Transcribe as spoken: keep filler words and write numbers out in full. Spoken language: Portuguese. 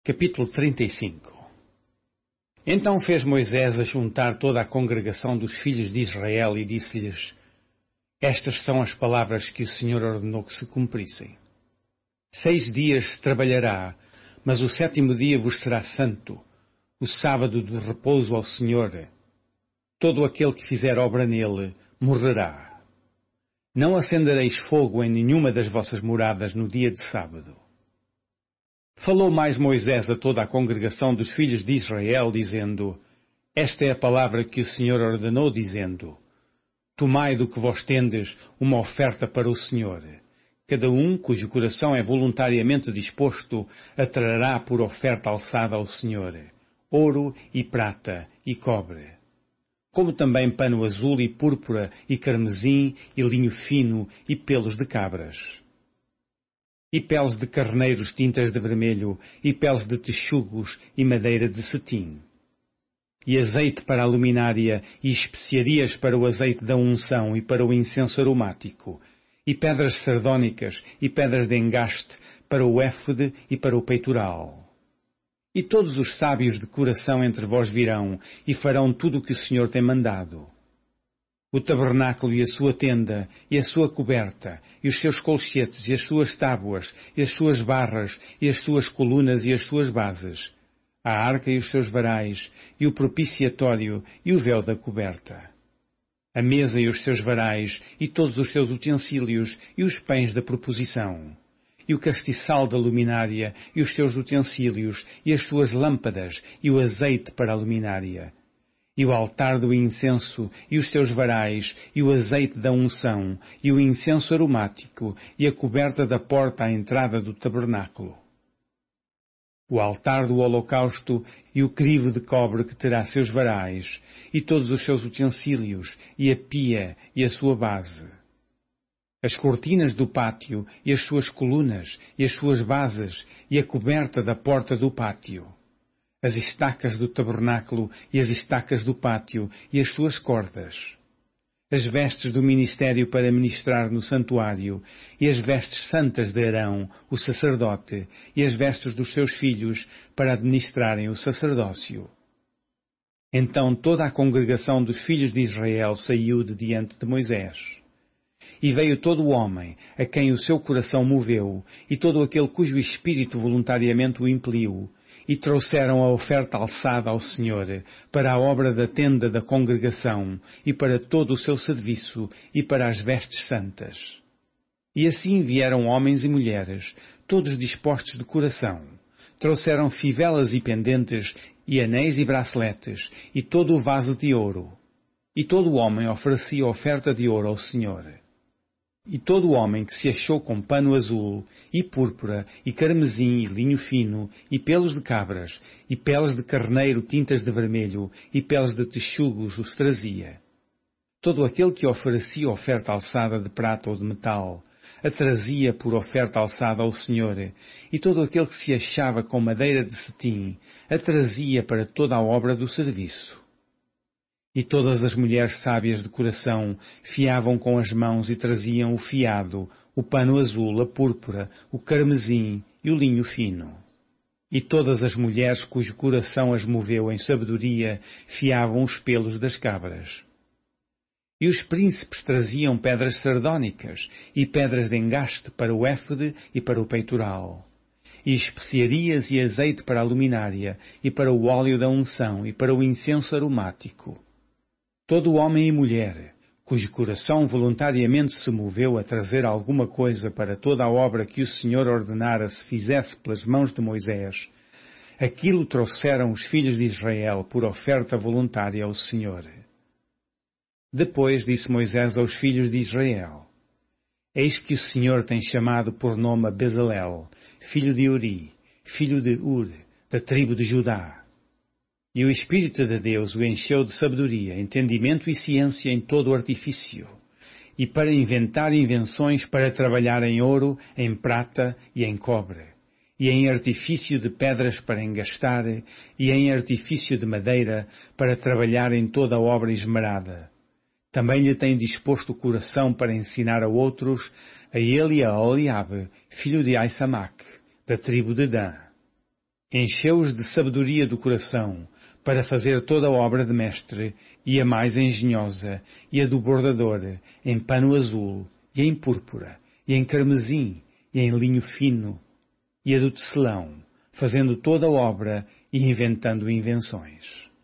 Capítulo trinta e cinco. Então fez Moisés a juntar toda a congregação dos filhos de Israel e disse-lhes: Estas são as palavras que o Senhor ordenou que se cumprissem. Seis dias se trabalhará, mas o sétimo dia vos será santo, o sábado de repouso ao Senhor. Todo aquele que fizer obra nele morrerá. Não acendereis fogo em nenhuma das vossas moradas no dia de sábado. Falou mais Moisés a toda a congregação dos filhos de Israel, dizendo: Esta é a palavra que o Senhor ordenou, dizendo: Tomai do que vós tendes uma oferta para o Senhor. Cada um cujo coração é voluntariamente disposto a trará por oferta alçada ao Senhor ouro e prata e cobre, como também pano azul e púrpura e carmesim e linho fino e pelos de cabras, e peles de carneiros tintas de vermelho, e peles de texugos e madeira de cetim, e azeite para a luminária, e especiarias para o azeite da unção e para o incenso aromático, e pedras sardônicas e pedras de engaste para o éfode e para o peitoral. E todos os sábios de coração entre vós virão, e farão tudo o que o Senhor tem mandado. O tabernáculo e a sua tenda, e a sua coberta, e os seus colchetes, e as suas tábuas, e as suas barras, e as suas colunas, e as suas bases, a arca e os seus varais, e o propiciatório, e o véu da coberta, a mesa e os seus varais, e todos os seus utensílios, e os pães da proposição, e o castiçal da luminária, e os seus utensílios, e as suas lâmpadas, e o azeite para a luminária, e o altar do incenso, e os seus varais, e o azeite da unção, e o incenso aromático, e a coberta da porta à entrada do tabernáculo. O altar do holocausto, e o crivo de cobre que terá seus varais, e todos os seus utensílios, e a pia, e a sua base. As cortinas do pátio, e as suas colunas, e as suas bases, e a coberta da porta do pátio. As estacas do tabernáculo e as estacas do pátio e as suas cordas, as vestes do ministério para ministrar no santuário e as vestes santas de Arão, o sacerdote, e as vestes dos seus filhos para administrarem o sacerdócio. Então toda a congregação dos filhos de Israel saiu de diante de Moisés. E veio todo o homem, a quem o seu coração moveu, e todo aquele cujo espírito voluntariamente o impeliu, e trouxeram a oferta alçada ao Senhor, para a obra da tenda da congregação, e para todo o seu serviço, e para as vestes santas. E assim vieram homens e mulheres, todos dispostos de coração. Trouxeram fivelas e pendentes, e anéis e braceletes, e todo o vaso de ouro. E todo o homem oferecia oferta de ouro ao Senhor. E todo o homem que se achou com pano azul, e púrpura, e carmesim, e linho fino, e pelos de cabras, e peles de carneiro tintas de vermelho, e peles de texugos os trazia. Todo aquele que oferecia oferta alçada de prata ou de metal, a trazia por oferta alçada ao Senhor, e todo aquele que se achava com madeira de cetim, a trazia para toda a obra do serviço. E todas as mulheres sábias de coração fiavam com as mãos e traziam o fiado, o pano azul, a púrpura, o carmesim e o linho fino. E todas as mulheres cujo coração as moveu em sabedoria fiavam os pelos das cabras. E os príncipes traziam pedras sardônicas e pedras de engaste para o éfode e para o peitoral, e especiarias e azeite para a luminária, e para o óleo da unção, e para o incenso aromático. Todo homem e mulher, cujo coração voluntariamente se moveu a trazer alguma coisa para toda a obra que o Senhor ordenara se fizesse pelas mãos de Moisés, aquilo trouxeram os filhos de Israel por oferta voluntária ao Senhor. Depois disse Moisés aos filhos de Israel: Eis que o Senhor tem chamado por nome a Bezalel, filho de Uri, filho de Ur, da tribo de Judá. E o Espírito de Deus o encheu de sabedoria, entendimento e ciência em todo o artifício, e para inventar invenções para trabalhar em ouro, em prata e em cobre, e em artifício de pedras para engastar, e em artifício de madeira para trabalhar em toda a obra esmerada. Também lhe tem disposto o coração para ensinar a outros, a ele e a Oliabe, filho de Aisamac, da tribo de Dan. Encheu-os de sabedoria do coração, para fazer toda a obra de mestre, e a mais engenhosa, e a do bordador, em pano azul, e em púrpura, e em carmesim, e em linho fino, e a do tecelão, fazendo toda a obra e inventando invenções.